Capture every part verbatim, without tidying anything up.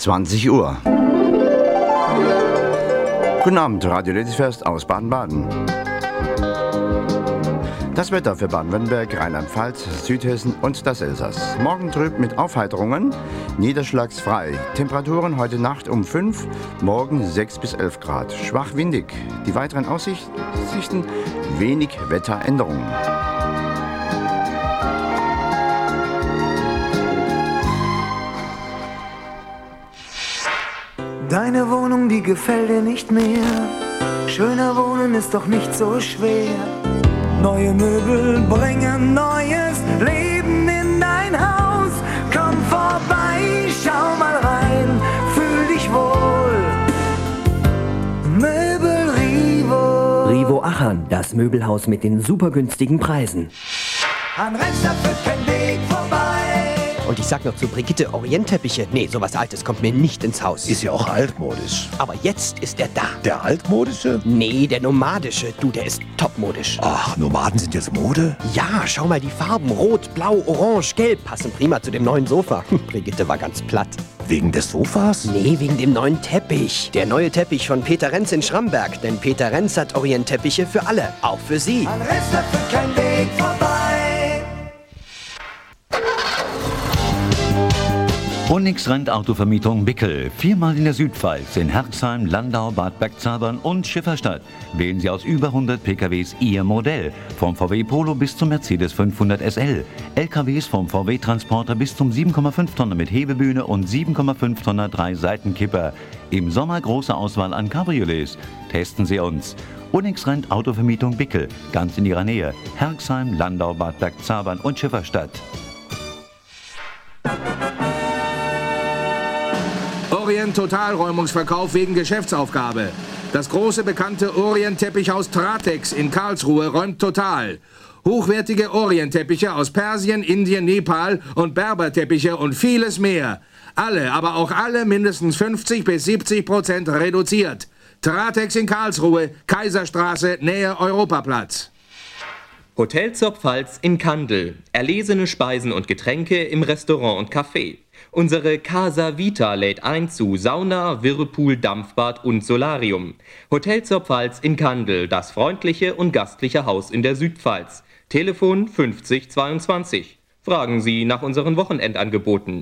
zwanzig Uhr. Guten Abend, Radio Ladies First aus Baden-Baden. Das Wetter für Baden-Württemberg, Rheinland-Pfalz, Südhessen und das Elsass. Morgen trüb mit Aufheiterungen, niederschlagsfrei. Temperaturen heute Nacht um fünf, morgen sechs bis elf Grad. Schwach windig. Die weiteren Aussichten, wenig Wetteränderungen. Deine Wohnung, die gefällt dir nicht mehr. Schöner wohnen ist doch nicht so schwer. Neue Möbel bringen neues Leben in dein Haus. Komm vorbei, schau mal rein, fühl dich wohl. Möbel Rivo. Rivo Aachen, das Möbelhaus mit den super günstigen Preisen. An Rennstadt führt kein Weg vorbei. Und ich sag noch zu Brigitte, Orientteppiche, nee, sowas Altes kommt mir nicht ins Haus. Ist ja auch altmodisch. Aber jetzt ist er da. Der altmodische? Nee, der nomadische. Du, der ist topmodisch. Ach, Nomaden sind jetzt Mode? Ja, schau mal, die Farben Rot, Blau, Orange, Gelb passen prima zu dem neuen Sofa. Brigitte war ganz platt. Wegen des Sofas? Nee, wegen dem neuen Teppich. Der neue Teppich von Peter Renz in Schramberg. Denn Peter Renz hat Orientteppiche für alle, auch für Sie. An Rennstadt führt kein Weg vorbei. Onyx Rent Autovermietung Bickel. Viermal in der Südpfalz, in Herxheim, Landau, Bad Bergzabern und Schifferstadt. Wählen Sie aus über hundert P K Ws Ihr Modell. Vom V W Polo bis zum Mercedes fünfhundert S L. L K Ws vom V W Transporter bis zum sieben Komma fünf Tonner mit Hebebühne und sieben Komma fünf Tonner drei Seitenkipper. Im Sommer große Auswahl an Cabriolets. Testen Sie uns. Onyx Rent Autovermietung Bickel. Ganz in Ihrer Nähe. Herxheim, Landau, Bad Bergzabern und Schifferstadt. Orient Totalräumungsverkauf wegen Geschäftsaufgabe. Das große bekannte Orient-Teppichhaus Tratex in Karlsruhe räumt total. Hochwertige Orient-Teppiche aus Persien, Indien, Nepal und Berberteppiche und vieles mehr. Alle, aber auch alle mindestens fünfzig bis siebzig Prozent reduziert. Tratex in Karlsruhe, Kaiserstraße, Nähe Europaplatz. Hotel zur Pfalz in Kandel. Erlesene Speisen und Getränke im Restaurant und Café. Unsere Casa Vita lädt ein zu Sauna, Whirlpool, Dampfbad und Solarium. Hotel zur Pfalz in Kandel, das freundliche und gastliche Haus in der Südpfalz. Telefon fünfzig zweiundzwanzig. Fragen Sie nach unseren Wochenendangeboten.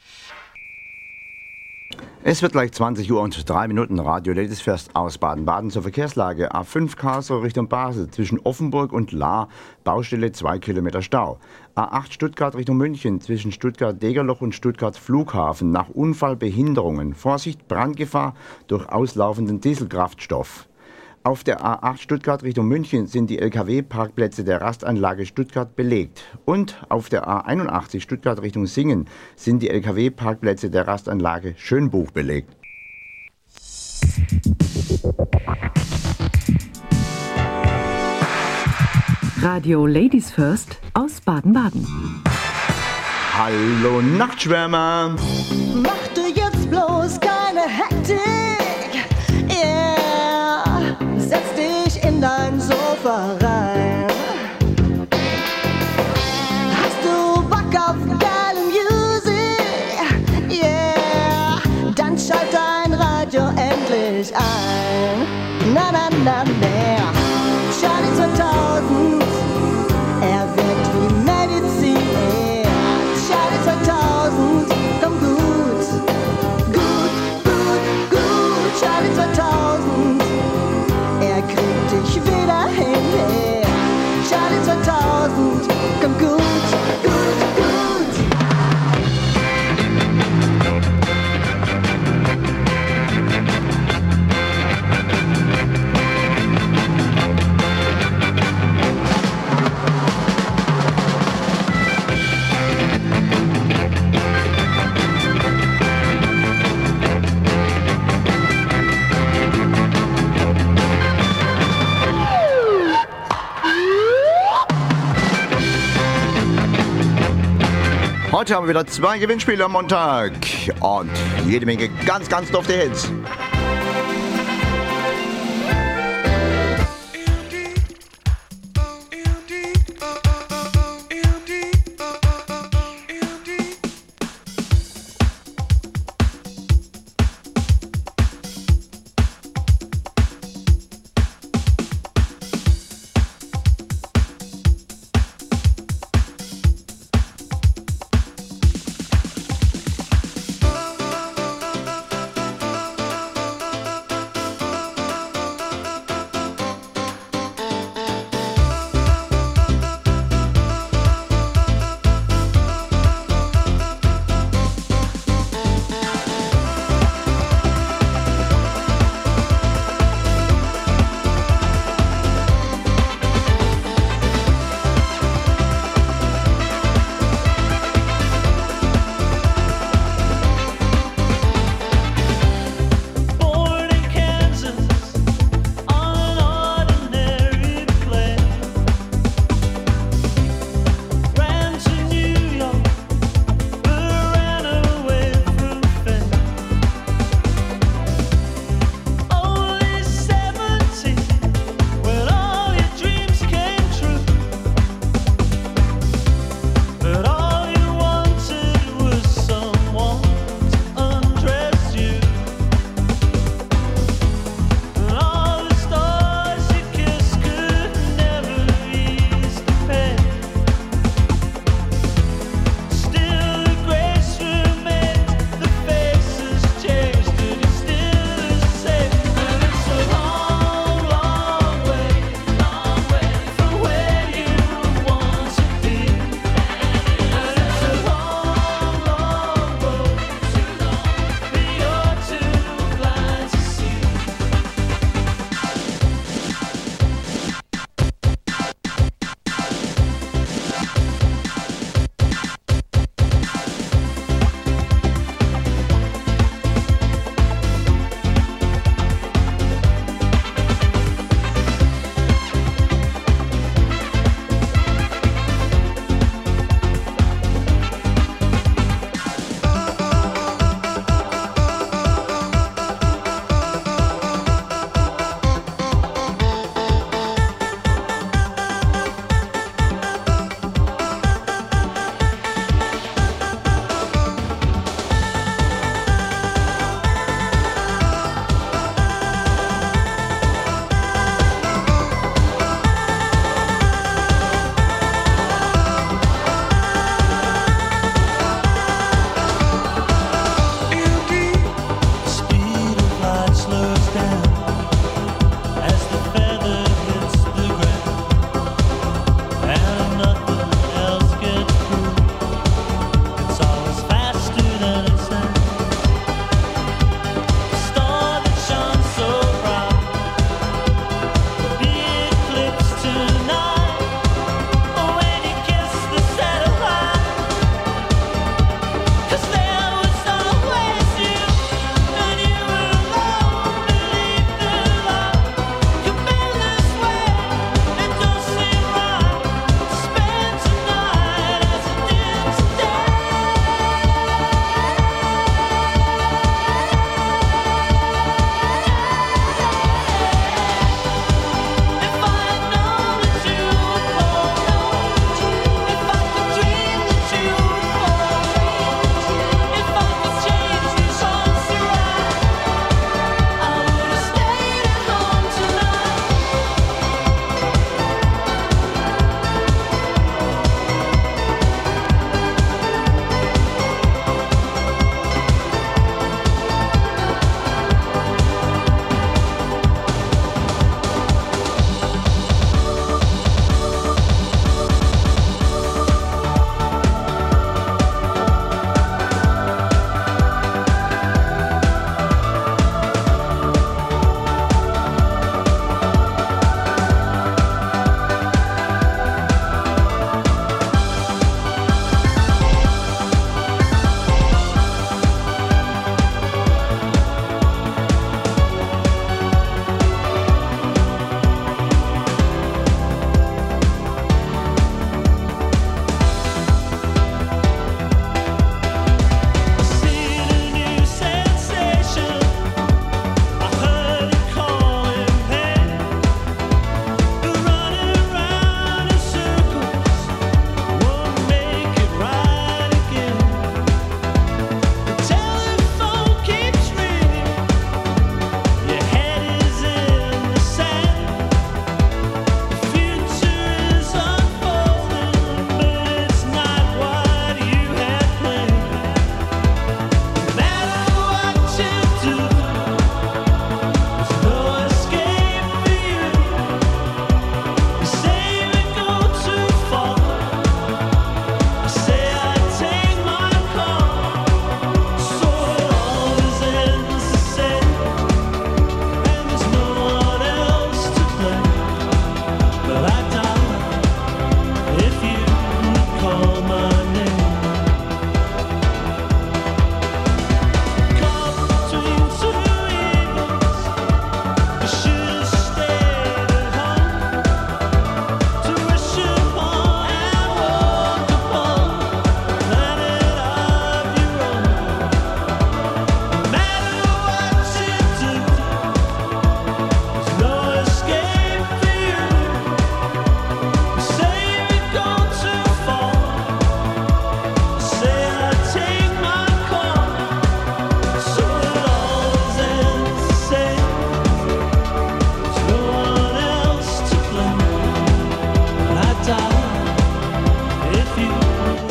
Es wird gleich zwanzig Uhr und drei Minuten. Radio Ladies First aus Baden-Baden zur Verkehrslage. A fünf Karlsruhe Richtung Basel zwischen Offenburg und Lahr. Baustelle zwei Kilometer Stau. A acht Stuttgart Richtung München zwischen Stuttgart-Degerloch und Stuttgart Flughafen. Nach Unfallbehinderungen. Vorsicht, Brandgefahr durch auslaufenden Dieselkraftstoff. Auf der A acht Stuttgart Richtung München sind die L K W-Parkplätze der Rastanlage Stuttgart belegt. Und auf der A einundachtzig Stuttgart Richtung Singen sind die L K W-Parkplätze der Rastanlage Schönbuch belegt. Radio Ladies First aus Baden-Baden. Hallo Nachtschwärmer! Mach du jetzt bloß keine Hektik, yeah. Setz dich in dein Sofa rein. Hast du Bock auf geile Musik, yeah. Dann schalt dein Radio endlich ein. Na na na na, Charlie zweitausend, er wirkt wie Medizin. Charlie zweitausend, komm gut, gut, gut, gut. Charlie zweitausend, er kriegt dich wieder hin. Charlie zweitausend, komm gut, gut, gut. Heute haben wir wieder zwei Gewinnspiele am Montag und jede Menge ganz, ganz dufte Hits.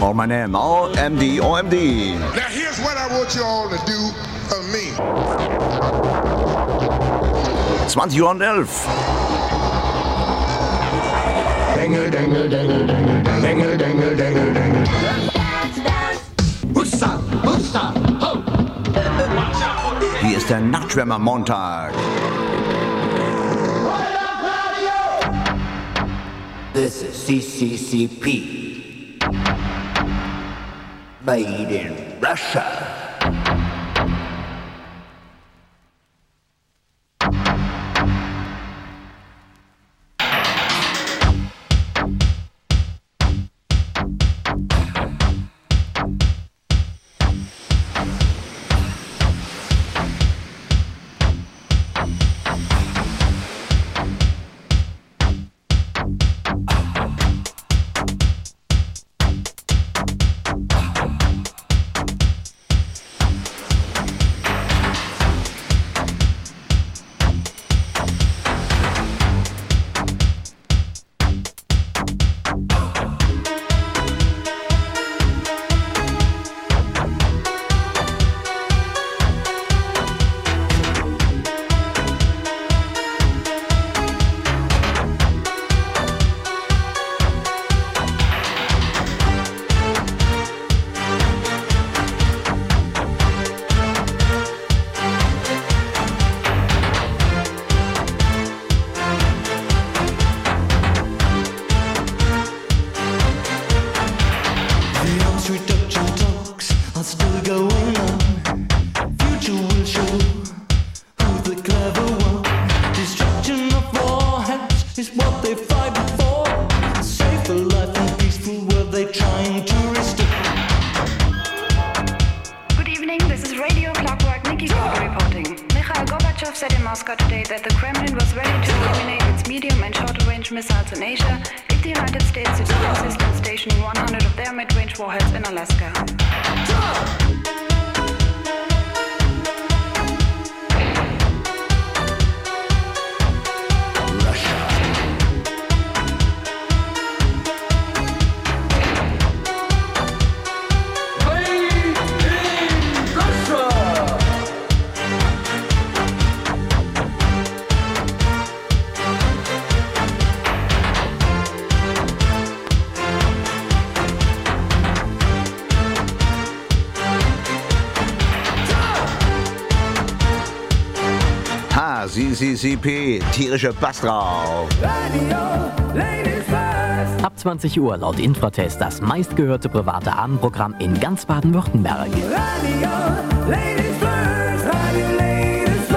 Call my name, O M D, O M D. Now here's what I want you all to do for me. zwanzig Uhr und elf. Dengel, dengel, dengel, dengel, dengel, dengel, dengel, dengel. Hussa, hussa, ho. Hier ist der Nachtschwärmer Montag. This is C C C P. Made in Russia. C C C P, tierische Bass drauf. Ab zwanzig Uhr laut Infratest das meistgehörte private Abendprogramm in ganz Baden-Württemberg. Radio Ladies First, Radio Ladies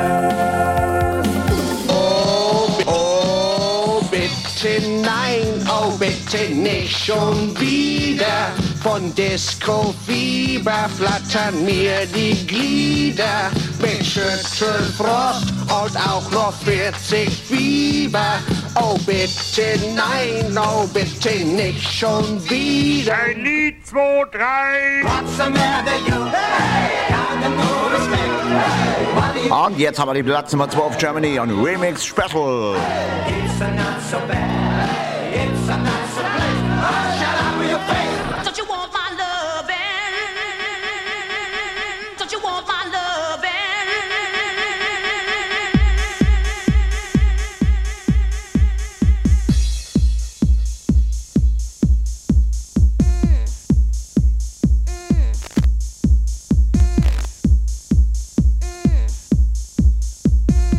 First. Oh, oh, bitte nein, oh, bitte nicht schon wieder. Von Disco-Fieber flattern mir die Glieder. Mit Schüttelfrost und auch noch vierzig Fieber. Oh bitte nein, oh bitte nicht schon wieder. Ein Lied, zwei, drei. What's the matter, you? Hey, got no respect. Hey, und jetzt haben wir die Platz Nummer zwei auf Germany und Remix Special. It's a not so bad. It's a not so bad. Shut up with your face. Don't you want my loving? Don't you want my loving?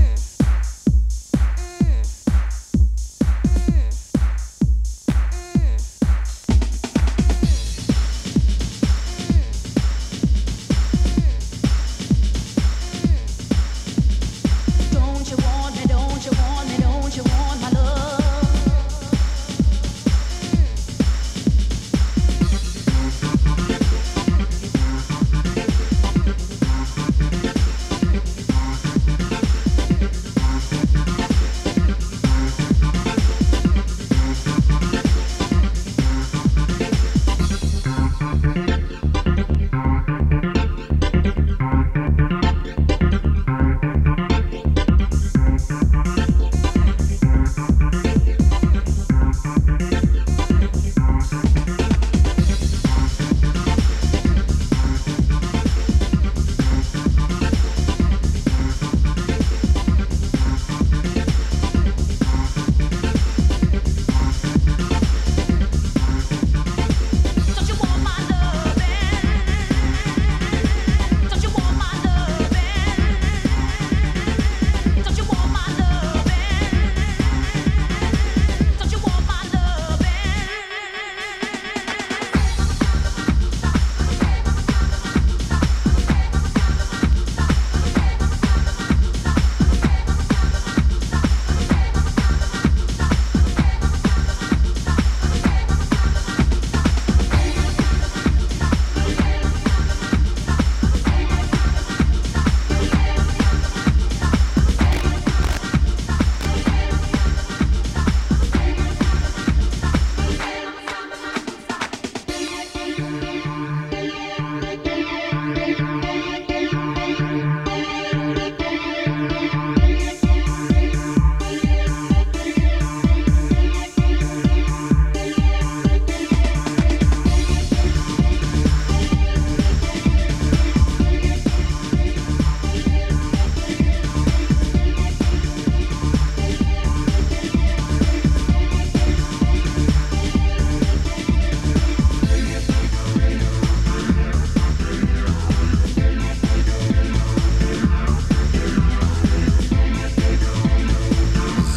Mm.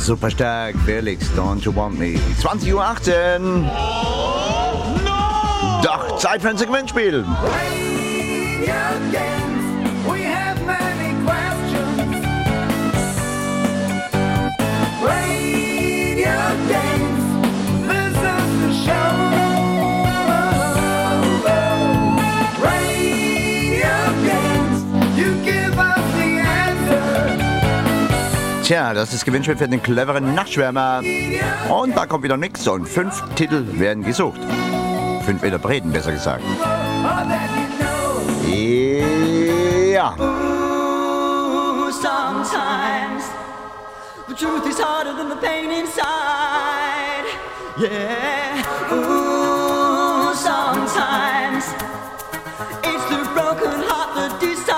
Super stark, Felix, Don't You Want Me. zwanzig Uhr achtzehn. Oh, no! Doch, Zeit für ein Segmentspiel. Tja, das ist das Gewinnspiel für den cleveren Nachtschwärmer. Und da kommt wieder nix und fünf Titel werden gesucht. Fünf Interpreten, besser gesagt. Ja. Ooh, sometimes the truth is harder than the pain inside. Yeah. Ooh, sometimes it's the broken heart that decides.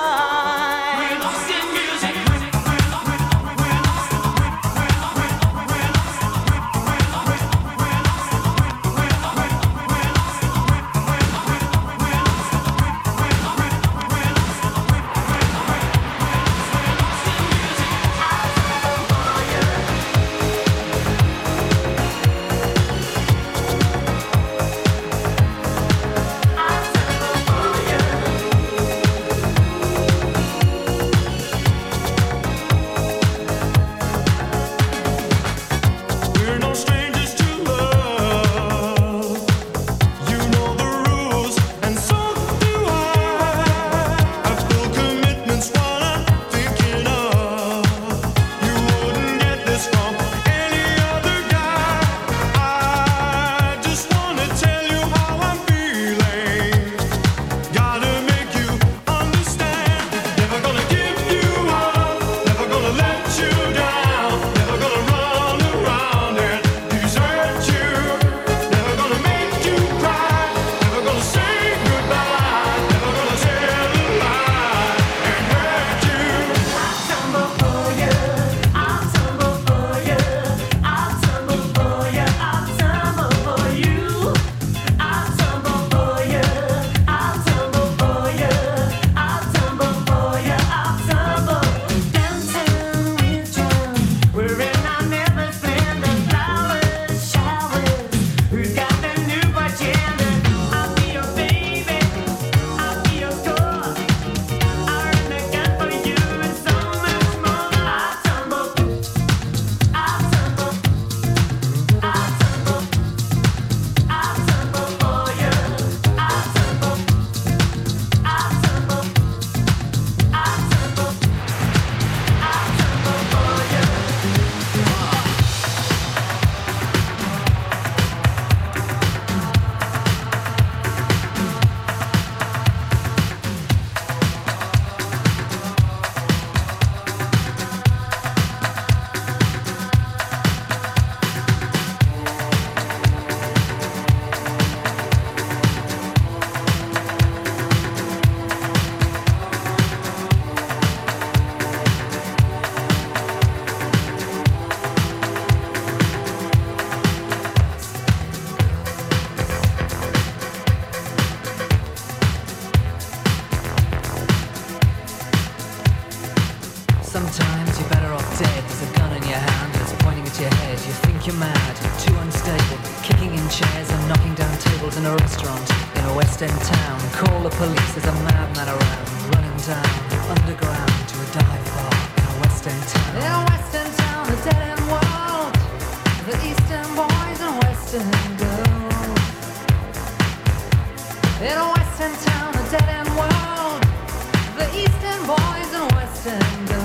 Sometimes you're better off dead. There's a gun in your hand, it's pointing at your head. You think you're mad, too unstable, kicking in chairs and knocking down tables in a restaurant in a West End town. Call the police, there's a madman around, running down underground to a dive bar in a West End town. In a West End town, a dead end world, the Eastern boys and Western girls. In a West End town, a dead end world, the Eastern boys and Western girls.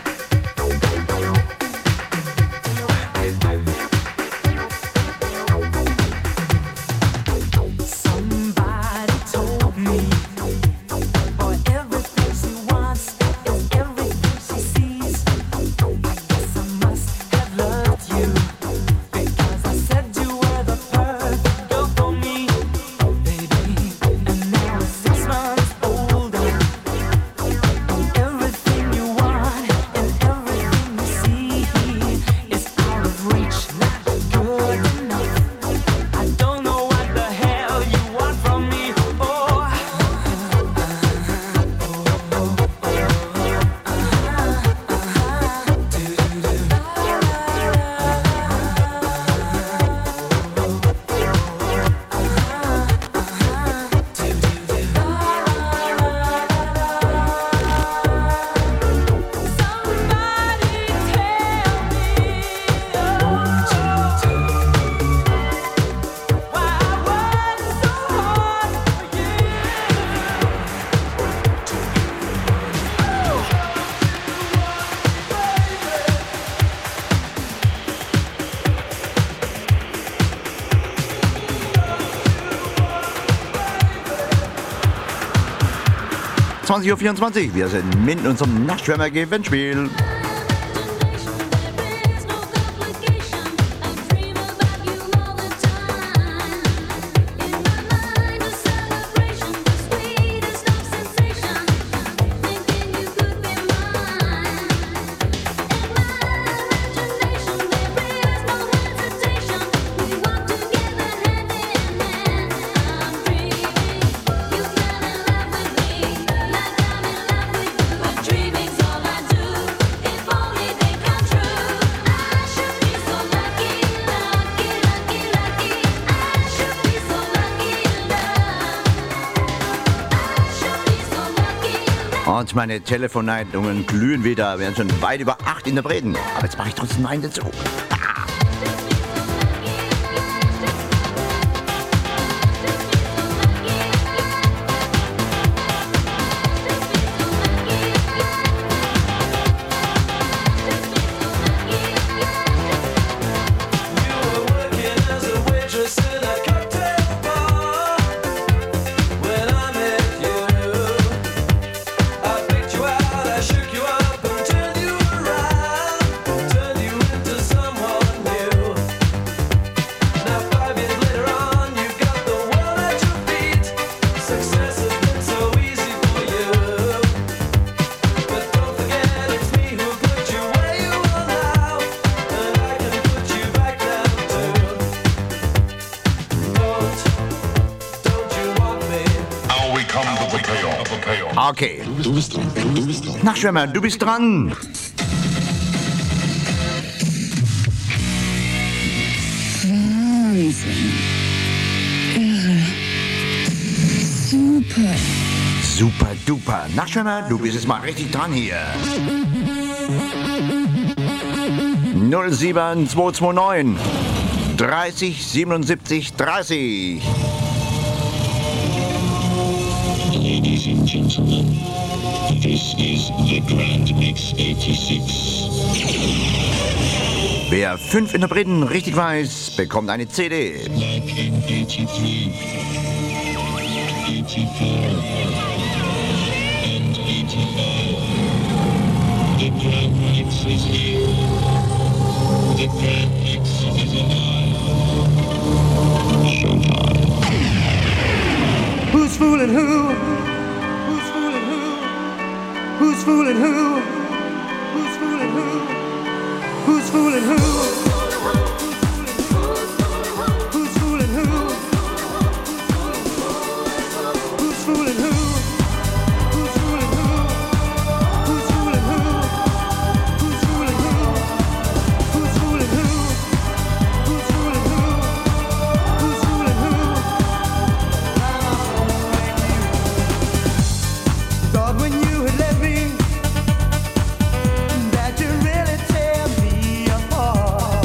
Oh, yeah. zwanzig Uhr vierundzwanzig. Wir sind mit unserem Nachtschwärmer-Gewinnspiel. Und meine Telefonleitungen glühen wieder. Wir sind schon weit über acht Interpreten. Aber jetzt mache ich trotzdem meinen dazu. Okay. Du bist dran. Du bist dran. Nachtschwärmer, du bist dran. Wahnsinn. Irre. Super. Super duper. Nachtschwärmer, du bist jetzt mal richtig dran hier. null sieben zwei zwei neun dreißig siebenundsiebzig dreißig. Ladies and gentlemen, this is the Grand Mix eighty-six. Wer fünf Interpreten richtig weiß, bekommt eine C D. Like in eighty-three, eighty-four, and eighty-nine. The Grand Mix is here. The Grand Mix is alive. Showtime. Who's fooling who? Who's fooling who? Who's fooling who? Who's fooling who? Who's fooling who? Who's fooling who? Who's fooling who? Who's fooling who? Who's fooling who? Who's fooling who? Who's fooling who? Who's fooling who? Who's fooling who? Thought when you had left me that you really tear me apart.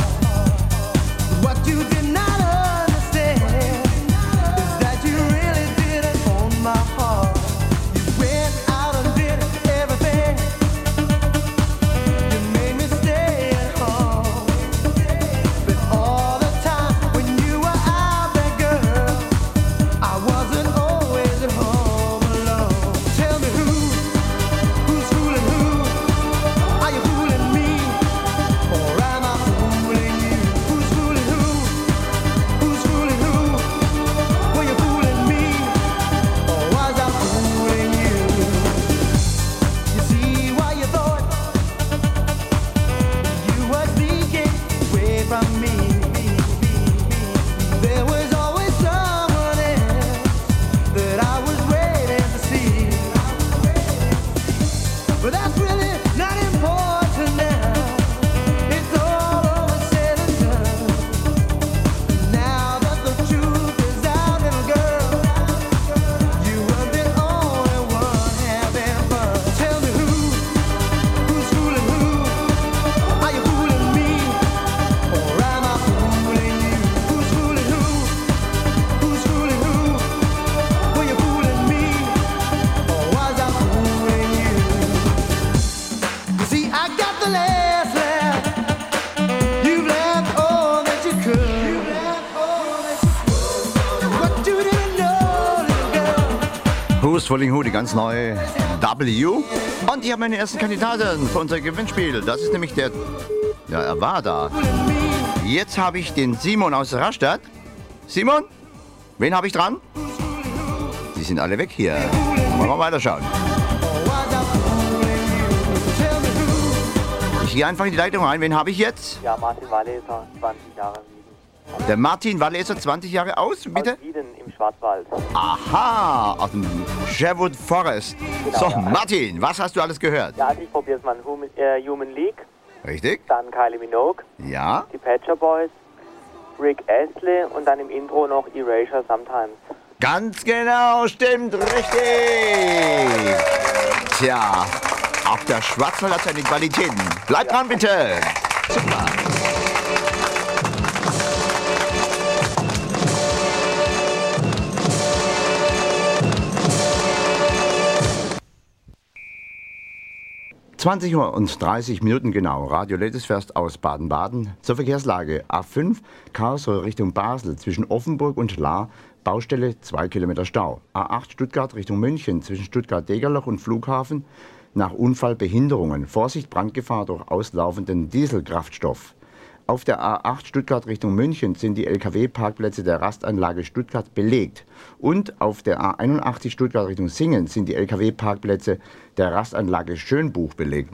Wollinghut, die ganz neue W. Und ich habe meine ersten Kandidaten für unser Gewinnspiel. Das ist nämlich der... Ja, er war da. Jetzt habe ich den Simon aus Rastatt. Simon, wen habe ich dran? Die sind alle weg hier. Wollen wir mal weiterschauen. Ich gehe einfach in die Leitung rein. Wen habe ich jetzt? Ja, Martin Walleser, zwanzig Jahre Wieden. Der Martin Walleser, zwanzig Jahre aus, bitte? Aus Wieden im Schwarzwald. Aha, aus dem Sherwood Forest. Genau, so, ja. Martin, was hast du alles gehört? Ja, also ich probiere es mal. Human, äh, Human League. Richtig? Dann Kylie Minogue. Ja. Die Patcher Boys. Rick Astley und dann im Intro noch Erasure Sometimes. Ganz genau, stimmt, richtig. Tja, auch der Schwarzwald hat seine Qualitäten. Bleib dran, bitte. Super. zwanzig Uhr und dreißig Minuten genau. Radio Ladies First aus Baden-Baden. Zur Verkehrslage. A fünf, Karlsruhe Richtung Basel zwischen Offenburg und Lahr. Baustelle, zwei Kilometer Stau. A acht Stuttgart Richtung München zwischen Stuttgart-Degerloch und Flughafen. Nach Unfall Behinderungen. Vorsicht, Brandgefahr durch auslaufenden Dieselkraftstoff. Auf der A acht Stuttgart Richtung München sind die L K W-Parkplätze der Rastanlage Stuttgart belegt. Und auf der A einundachtzig Stuttgart Richtung Singen sind die L K W-Parkplätze der Rastanlage Schönbuch belegt.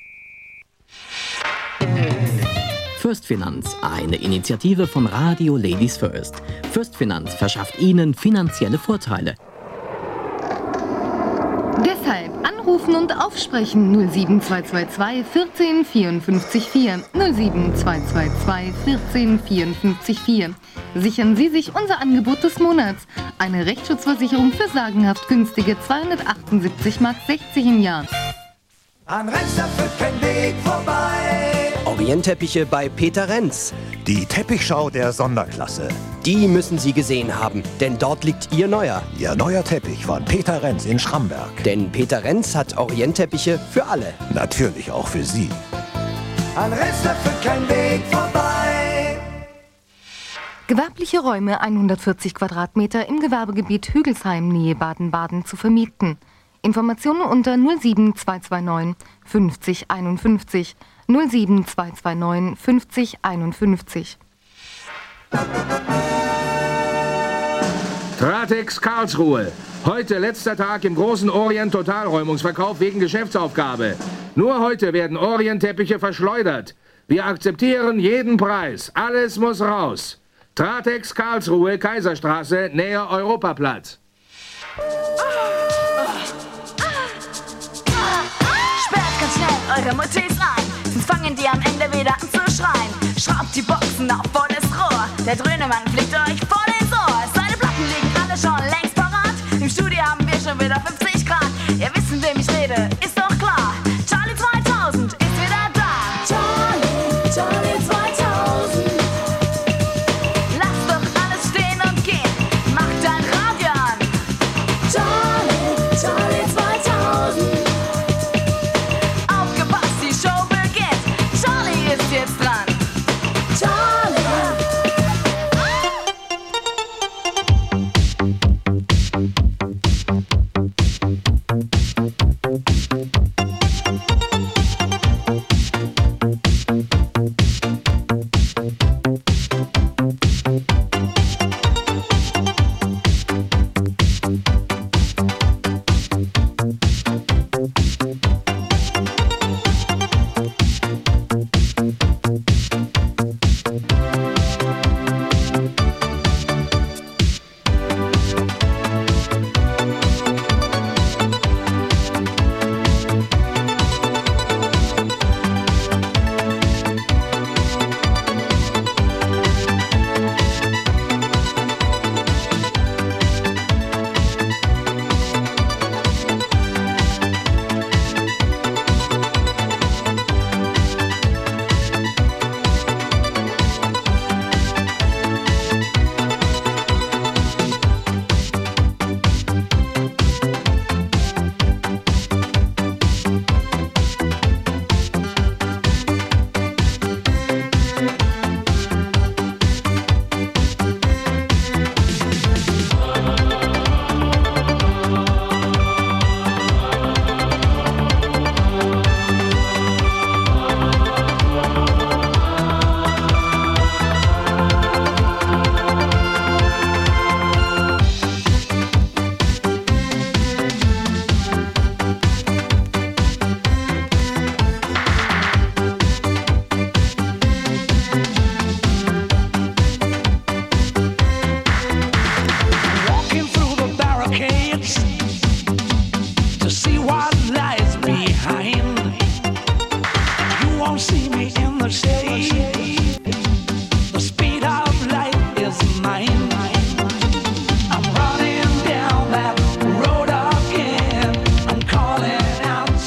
First Finanz, eine Initiative von Radio Ladies First. First Finanz verschafft Ihnen finanzielle Vorteile. Deshalb anrufen und aufsprechen null sieben zwei zwei zwei vierzehn vierundfünfzig vier null sieben zwei zwei zwei vierzehn vierundfünfzig vier. Sichern Sie sich unser Angebot des Monats. Eine Rechtsschutzversicherung für sagenhaft günstige zweihundertachtundsiebzig Mark sechzig im Jahr. An Renzer führt kein Weg vorbei. Orientteppiche bei Peter Renz. Die Teppichschau der Sonderklasse. Die müssen Sie gesehen haben, denn dort liegt Ihr neuer. Ihr neuer Teppich von Peter Renz in Schramberg. Denn Peter Renz hat Orientteppiche für alle. Natürlich auch für Sie. An Renzer führt kein Weg vorbei. Gewerbliche Räume hundertvierzig Quadratmeter im Gewerbegebiet Hügelsheim, Nähe Baden-Baden, zu vermieten. Informationen unter null sieben zwei zwei neun fünfzig einundfünfzig null sieben zwei zwei neun fünfzig einundfünfzig. Tratex Karlsruhe. Heute letzter Tag im großen Orient-Totalräumungsverkauf wegen Geschäftsaufgabe. Nur heute werden Orient-Teppiche verschleudert. Wir akzeptieren jeden Preis. Alles muss raus. Tratex Karlsruhe, Kaiserstraße, Nähe Europaplatz. Sperrt ganz schnell eure Motis ein, sonst fangen die am Ende wieder an zu schreien. Schraubt die Boxen auf volles Rohr, der Dröhnemann fliegt euch voll ins Ohr. Seine Platten liegen alle schon längst parat, im Studio haben wir schon wieder fünfzig Grad. Ihr wisst, mit wem ich rede, ist doch klar. Charlie zweitausend ist wieder da. Charlie, Charlie zweitausend. Lass doch alles stehen und gehen, mach dein Radio an. Charlie, Charlie zweitausend. Aufgepasst, die Show beginnt. Charlie ist jetzt dran. Charlie.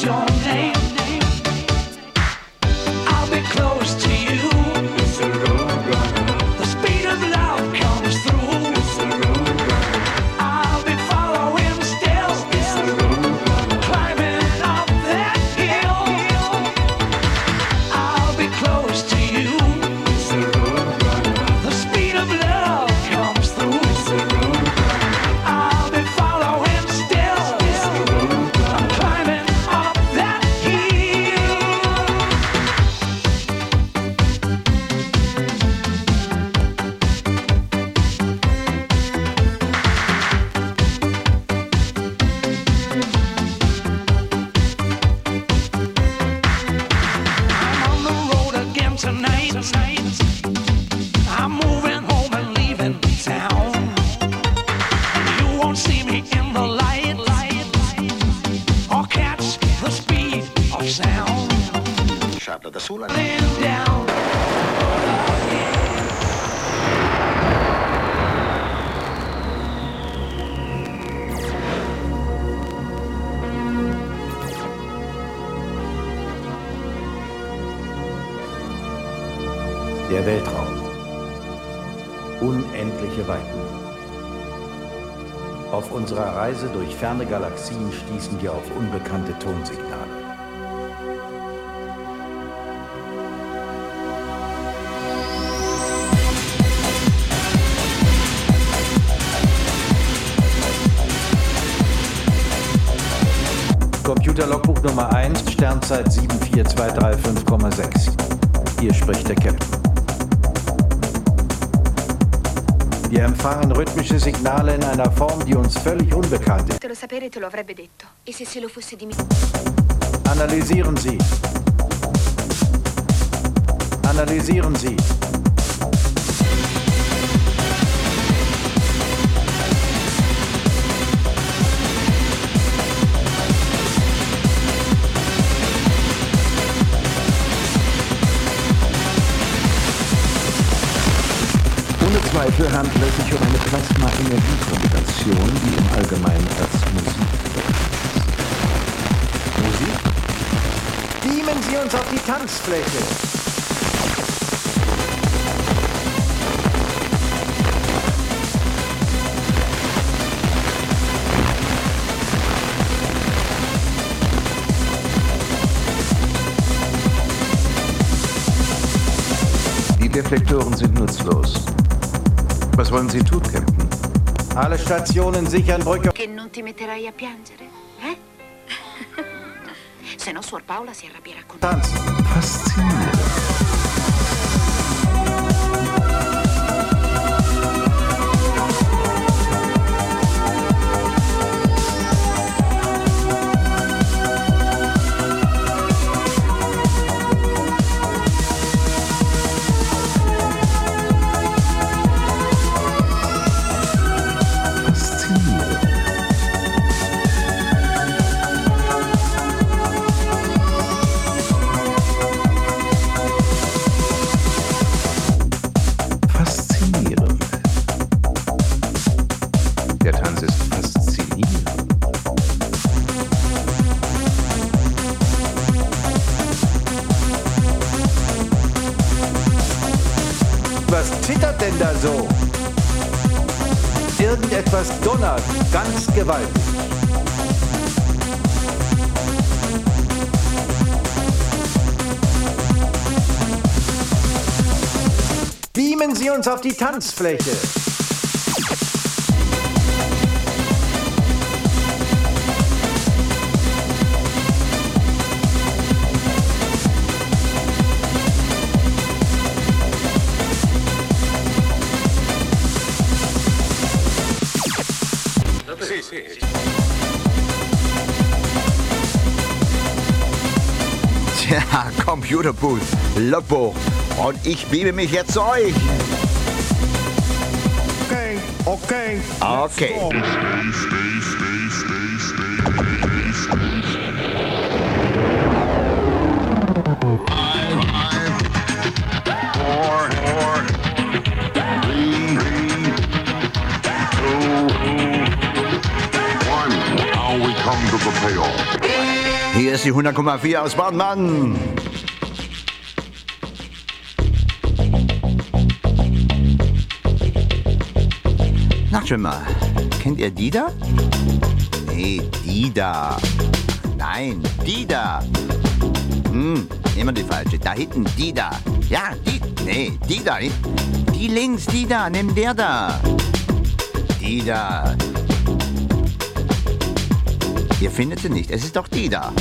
your name. I'll be close to you. It's a road runner. The speed of love comes through. It's a road runner. I'll be following still. It's a road runner. Climbing up that hill. I'll be close to you. It's a road runner. The speed of love comes through. It's a road runner. I'll be following still. It's a road runner. I'm climbing up that hill. I'm on the road again tonight. I'm moving home and leaving town. And you won't see me in the light or catch the speed of sound. Sciarla da sola. Laying down. Der Weltraum. Unendliche Weiten. Auf unserer Reise durch ferne Galaxien stießen wir auf unbekannte Tonsignale. Computerlogbuch Nummer eins, Sternzeit sieben vier zwei drei fünf Komma sechs. Hier spricht der Captain. Wir empfangen rhythmische Signale in einer Form, die uns völlig unbekannt ist. Te lo sapere te lo avrebbe detto. E se se lo fosse di me? Analysieren Sie. Analysieren Sie. Ohne Zweifel handelt es sich um eine Plasma-Energie-Kombination, die im Allgemeinen als Musik Musik? Beamen Sie uns auf die Tanzfläche. Die Deflektoren sind nutzlos. Was wollen Sie tun, Captain? Alle Stationen sichern Brücke. Che non ti metterai a piangere, eh? Se no Suor Paola si arrabbierà con te. Tanz. Faszinierend. zittert denn da so? Irgendetwas donnert, ganz gewaltig. Beamen Sie uns auf die Tanzfläche. Tja, Computerbooth, Logbuch. Und ich beame mich jetzt zu euch. Okay, okay. Okay. Hier ist die hundert Komma vier aus Baden-Baden. Sagt schon mal, kennt ihr die da? Nee, die da. Nein, die da. Hm, immer die falsche. Da hinten, die da. Ja, die. Nee, die da. Die links, die da. Nimm der da. Die da. Ihr findet sie nicht. Es ist doch die da.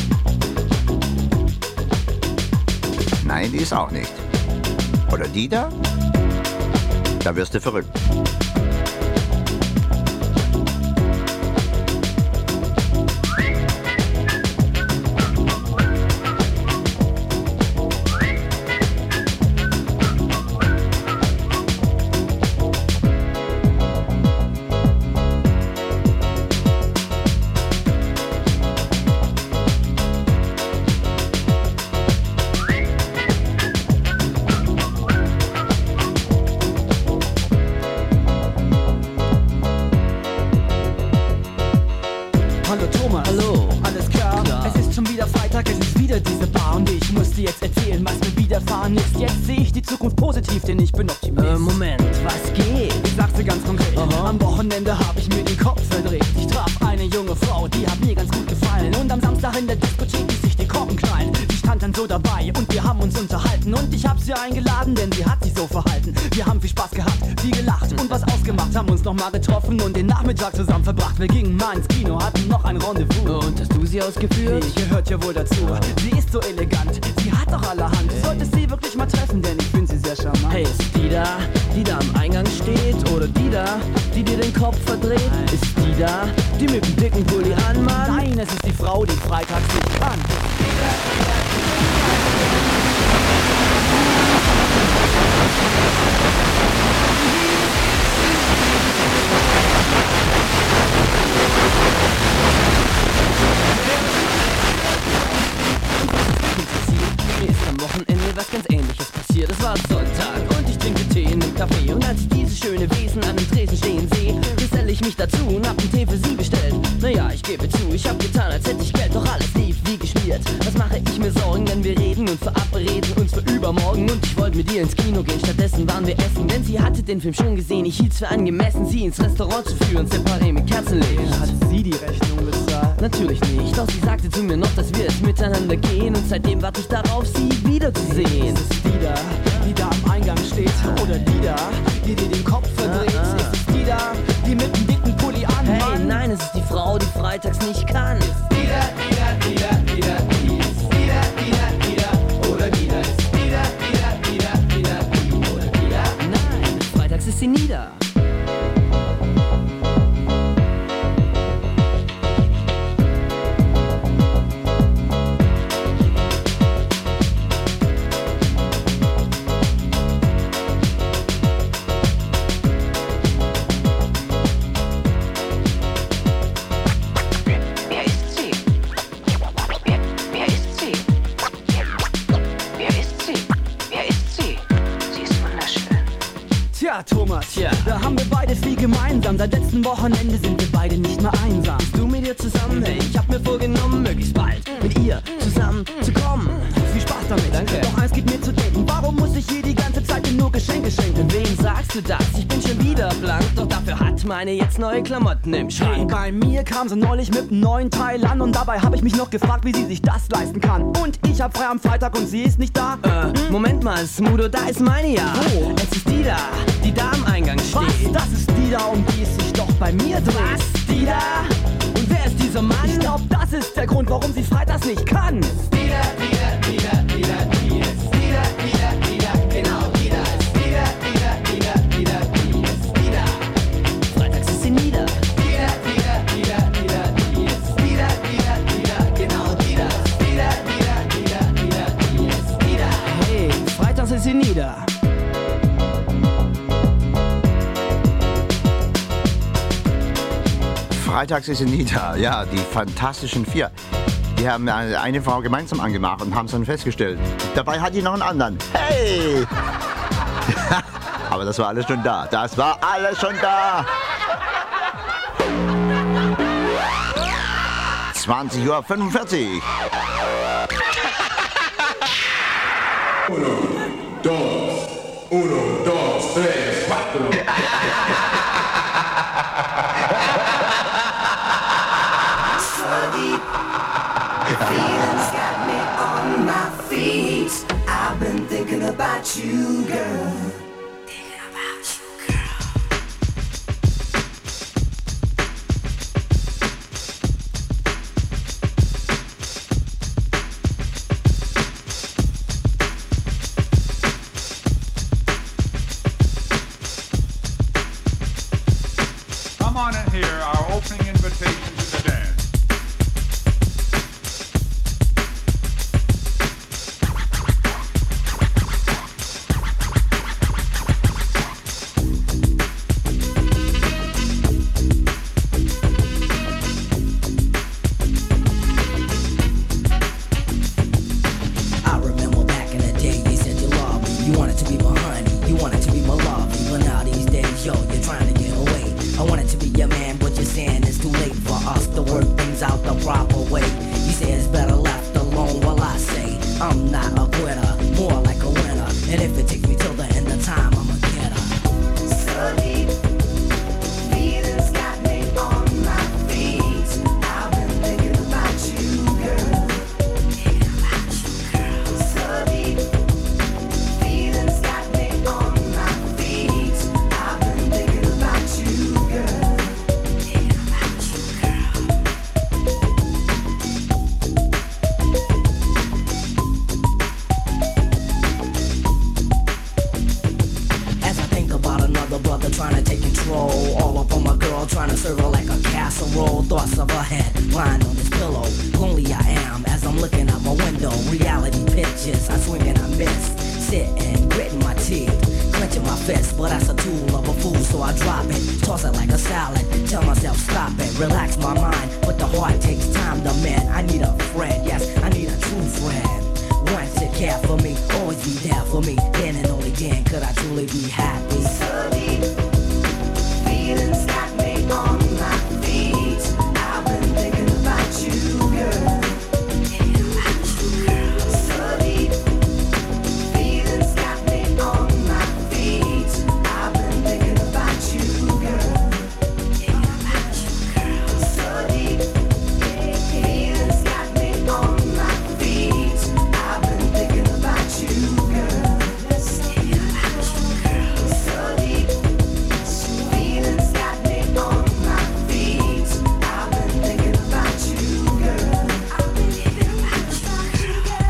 Nein, die ist auch nicht. Oder die da? Da wirst du verrückt. Denn ich bin Optimist. Äh, Moment, was geht? Ich sag's dir ganz konkret. Aha. Am Wochenende hab ich mir den Kopf verdreht. Ich traf eine junge Frau, die hat mir ganz gut gefallen. Und am Samstag in der Diskothek ließ sich die Korken knallen. Sie stand dann so dabei und wir haben uns unterhalten. Und ich hab sie eingeladen, denn sie hat sich so verhalten. Wir haben viel Spaß gehabt, viel gelacht und was ausgemacht. Haben uns nochmal getroffen und den Nachmittag zusammen verbracht. Wir gingen mal ins Kino, hatten noch ein Rendezvous. Und hast du sie ausgeführt? Sie gehört ja wohl dazu. Sie ist so elegant, sie hat doch allerhand. Du solltest sie wirklich mal treffen, denn ich finde sie sehr charmant. Hey, ist die da, die da am Eingang steht? Oder die da, die dir den Kopf verdreht? Ist die da, die mit dem dicken Pulli anmacht? Nein, es ist die Frau, die freitags nicht kann. Mir ist am Wochenende was ganz Ähnliches passiert. Es war Sonntag und ich trinke Tee in einem Café. Und als ich dieses schöne Wesen an dem Tresen stehen sehe, geselle ich mich dazu und hab einen Tee für sie bestellt. Naja, ich gebe zu, ich hab getan, als hätte ich Geld, doch alles lief wie geschmiert. Was mache ich mir Sorgen, denn wir reden und verabreden uns für übermorgen. Und ich wollte mit ihr ins Kino gehen, stattdessen waren wir essen. Denn sie hatte den Film schon gesehen, ich hielt's für angemessen, sie ins Restaurant zu führen, separé mit Kerzenlicht. Hat sie die Rechnung bezahlt? Natürlich nicht, doch sie sagte zu mir noch, dass wir es miteinander gehen. Und seitdem warte ich darauf, sie wiederzusehen. Ist es die da, die da am Eingang steht? Oder die da, die dir den Kopf verdreht? Ist es die da, die mit dem dicken Pulli an? Hey, nein, es ist die Frau, die freitags nicht kann. Ist die da, die da, die da, die da, die ist die da, die da, die da, oder die da, ist die da, die da, die da, die da, die oder die da? Nein, freitags ist sie nie da. Thomas, ja. Da haben wir beide viel gemeinsam. Seit letzten Wochenende sind wir beide nicht mehr einsam. Bist du mit ihr zusammen? Hey, ich hab mir vorgenommen, möglichst bald mit ihr zusammen zu kommen. Viel Spaß damit. Danke. Doch eins gibt mir zu denken. Warum muss ich hier die ganze Zeit nur Geschenke schenken? Wem sagst du das? Ich bin schon wieder blank. Doch dafür hat meine jetzt neue Klamotten im Schrank. Hey, bei mir kam sie neulich mit einem neuen Teil an. Und dabei habe ich mich noch gefragt, wie sie sich das leisten kann. Und ich hab frei am Freitag und sie ist nicht da. Äh, hm? Moment mal, Smudo, da ist meine ja. Oh. Es ist die da, die da am Eingang steht. Was? Das ist die da, um die es sich doch bei mir dreht. Was? Die da? Und wer ist dieser Mann? Ich glaub, das ist der Grund, warum sie freitags nicht kann. Die da, die da, die da, die da, die ist die da, die da, die da, genau, die da ist die da, die da, die da, die da, die ist die da. Freitags ist sie nie da. Die da, die da, die da, die da, die ist die da, die da, die da, genau, die da. Die da, die da, die da, die da, die ist die da. Hey, freitags ist sie nie da. Freitags ist sie nie da. Ja, die Fantastischen Vier. Die haben eine, eine Frau gemeinsam angemacht und haben es dann festgestellt. Dabei hat die noch einen anderen. Hey! Aber das war alles schon da. Das war alles schon da. zwanzig Uhr fünfundvierzig. Uno, dos, tres, cuatro. Feelings got me on my feet. I've been thinking about you, girl. Thinking about you, girl. Come on and hear our opening invitation to the dance. I remember back in the day, you said you loved me. You wanted to be my honey, you wanted to be my love. But now these days, yo, you're trying to get away. I wanted to be your man, but you're saying it's too late for us to work things out the proper way. You say it's better left alone, well I say I'm not a quitter, more like a winner. And if it takes me till the end of time, I'm a getter. So deep, feelings got me on my feet. I've been thinking about you, girl. Thinking about you, girl. So deep, feelings got me on my feet. I've been thinking about you, girl. Thinking about you, girl. As I think about another brother trying to take control, all up on my girl trying to serve her like a casserole. Thoughts of her head lying on this pillow. Lonely I am as I'm looking out my window. Reality pictures, I swing and I miss. Sitting, gritting my teeth, clenching my fist, but that's a tool of a fool, so I drop it, toss it like a salad. Tell myself stop it, relax my mind, but the heart takes time to mend. I need a friend, yes, I need a true friend. One to care for me, always be there for me. Then and only then could I truly be happy. So deep, feelings got me on my feet. I've been thinking about you, girl. Thinking about you, girl. So deep, feelings got me on my feet. I've been thinking about you, girl. Thinking about you, girl. So deep, feelings got me on my feet. I've been thinking about you, girl. Thinking about you, girl. So deep, feelings got me on my feet. I've been thinking about you, girl. I've been thinking about you,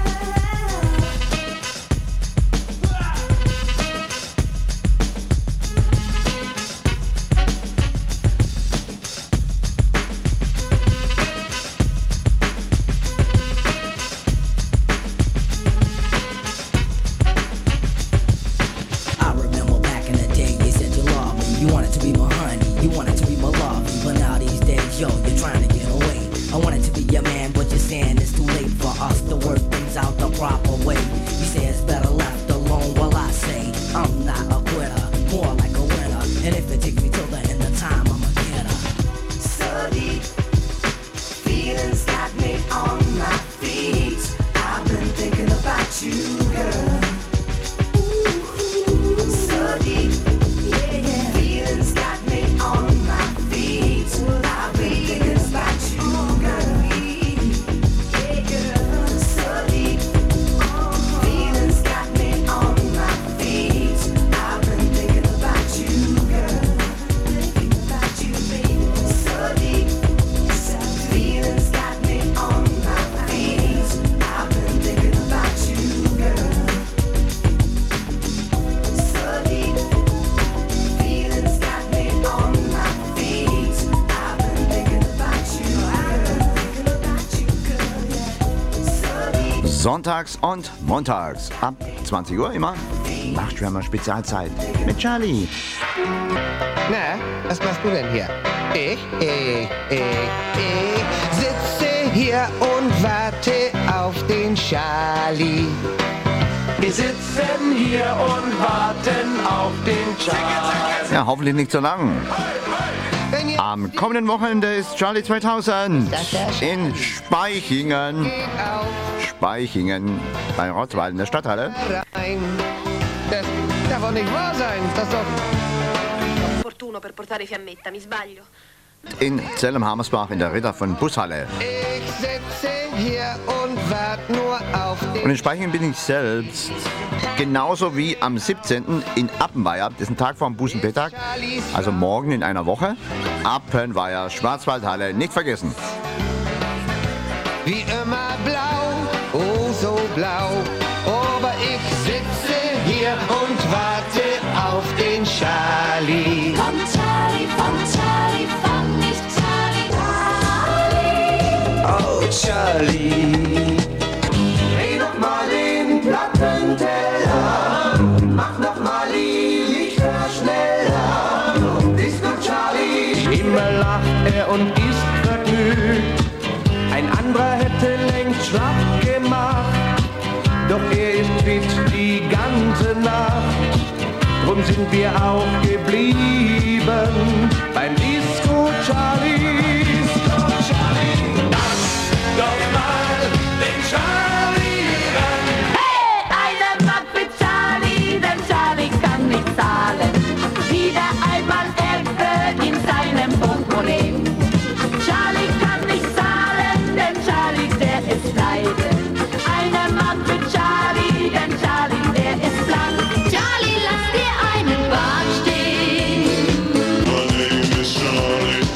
I remember back in the day, you said you loved me. You wanted to be my honey, you wanted to be my love. But now these days, yo, you're trying to get away. I wanted to be your man, but you're saying it's too late for us to work things out the proper way. You say it's better left alone, well I say I'm not a quitter, more like a winner. And if it takes me till the end of time, I'm a getter. so deep, feelings got me on my feet. I've been thinking about you, girl. So deep, feelings got me on my feet. I've been thinking about you, girl. So deep, feelings got me on my feet. I've been thinking about you, girl. Thinking about you, baby. So deep, feelings got me on my feet. I've been thinking about you, girl. So deep, feelings got me on my feet. I've been thinking about you, girl. Thinking about you, girl, yeah. So deep. Sonntags und montags ab zwanzig Uhr immer Nachtschwärmer Spezialzeit mit Charlie. Na, was machst du denn hier? Ich, ich, ich, ich sitze hier und warte auf den Charlie. Wir sitzen hier und warten auf den Charlie. Ja, hoffentlich nicht so lang. Am kommenden Wochenende ist Charlie zweitausend in Spaichingen. Spaichingen bei Rottweil in der Stadthalle. Das darf doch nicht wahr sein. Das ist doch... Opportuno per portare Fiammetta, mi sbaglio? In Zellem-Hammersbach in der Ritter von Bushalle. Ich sitze hier und warte nur auf den... Und in Speichingen bin ich selbst. Genauso wie am siebzehnten in Appenweier, das ist ein Tag vor dem Bußenpettag, also morgen in einer Woche. Appenweier, Schwarzwaldhalle, nicht vergessen. Wie immer blau, oh so blau, aber ich sitze hier und warte auf den Charlie. Komm Charlie, komm Charlie, fang mich Charlie, Charlie. Oh Charlie, dreh doch mal den Plattenteller, mach noch mal die Lichter schneller. Disco Charlie, Immer lacht er und ist vergnügt. Ein anderer hätte längst schlapp gemacht, doch er ist fit die ganze Nacht. Drum sind wir auch geblieben beim Disco Charlie. Disco Charlie, lass doch mal den Charlie ran. Hey, eine Mark für Charlie, denn Charlie kann nicht zahlen. Wieder einmal Ärger in seinem Portemonnaie. Charlie kann nicht zahlen, denn Charlie, der ist pleite. Eine Mark für Charlie, denn Charlie, der ist blank. Charlie, lass dir einen Bart stehen. My name is Charlie.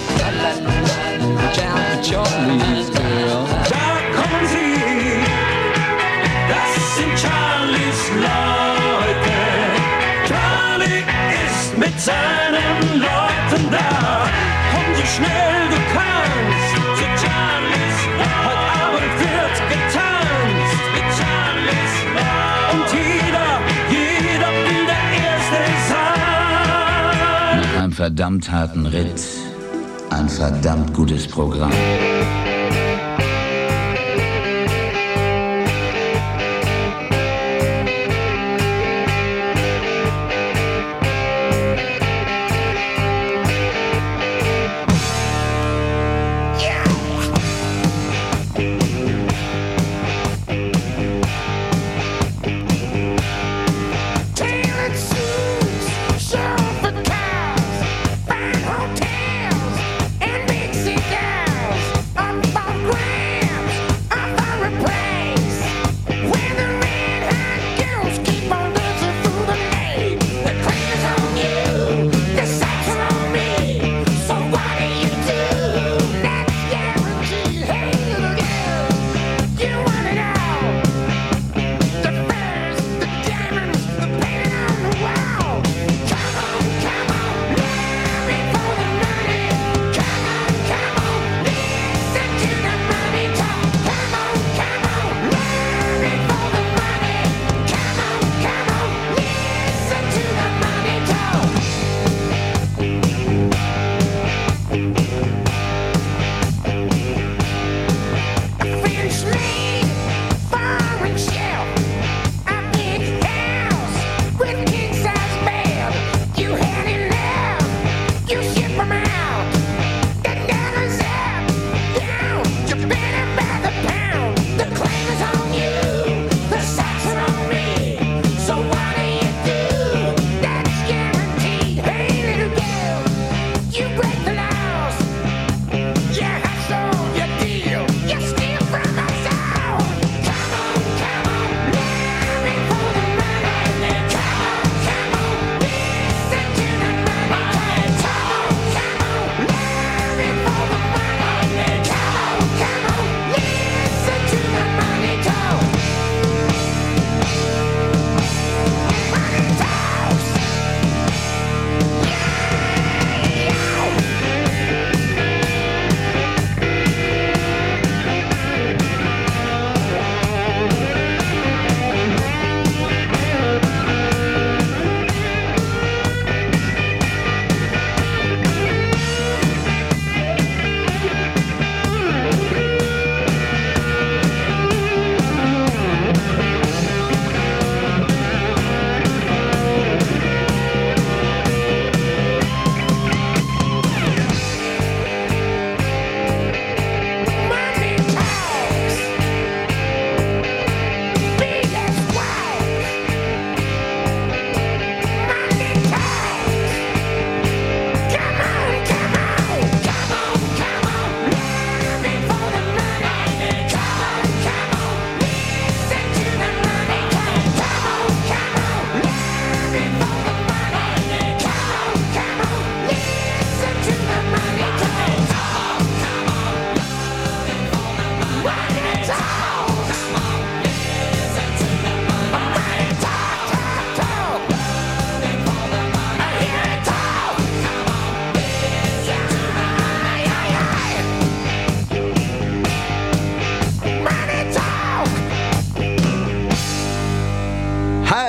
Charlie's Girl. Da kommen sie, das sind Charlies Leute. Charlie ist mit seinen Leuten da. Komm so schnell du kannst zu Charlies. Heute Abend wird getanzt mit Charlies. Und jeder, jeder will der Erste sein. Nach einem verdammt harten Ritt, ein verdammt gutes Programm. Tailored suits, chauffeur cars, fine hotels, and big cigars.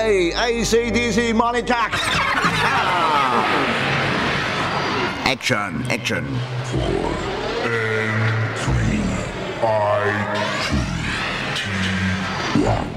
Hey, A C D C Money Talk. Action, Action. Four and three. I, two, one.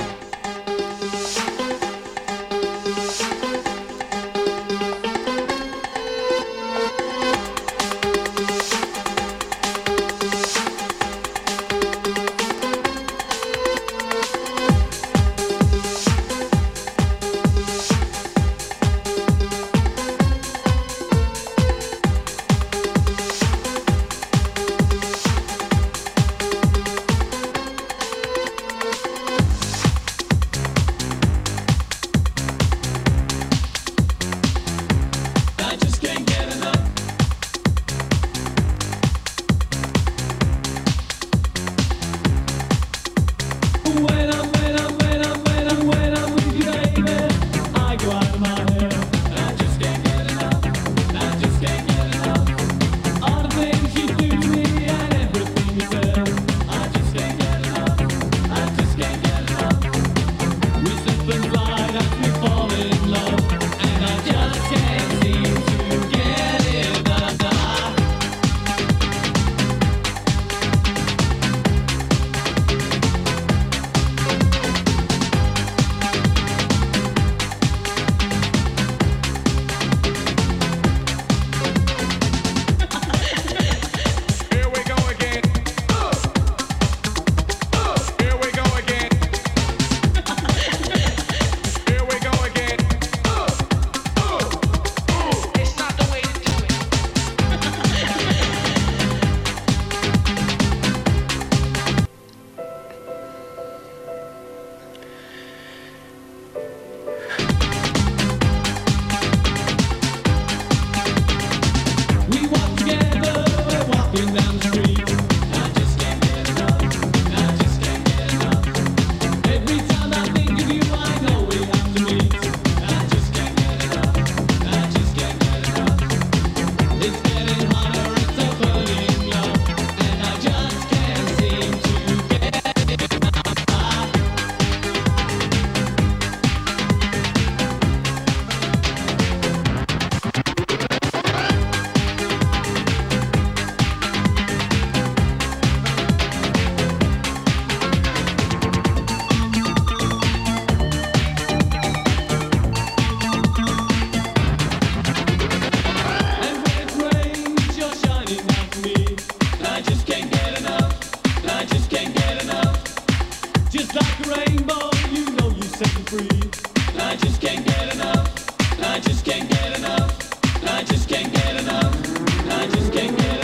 I just can't get enough. I just can't get enough. I just can't get enough. I just can't get enough.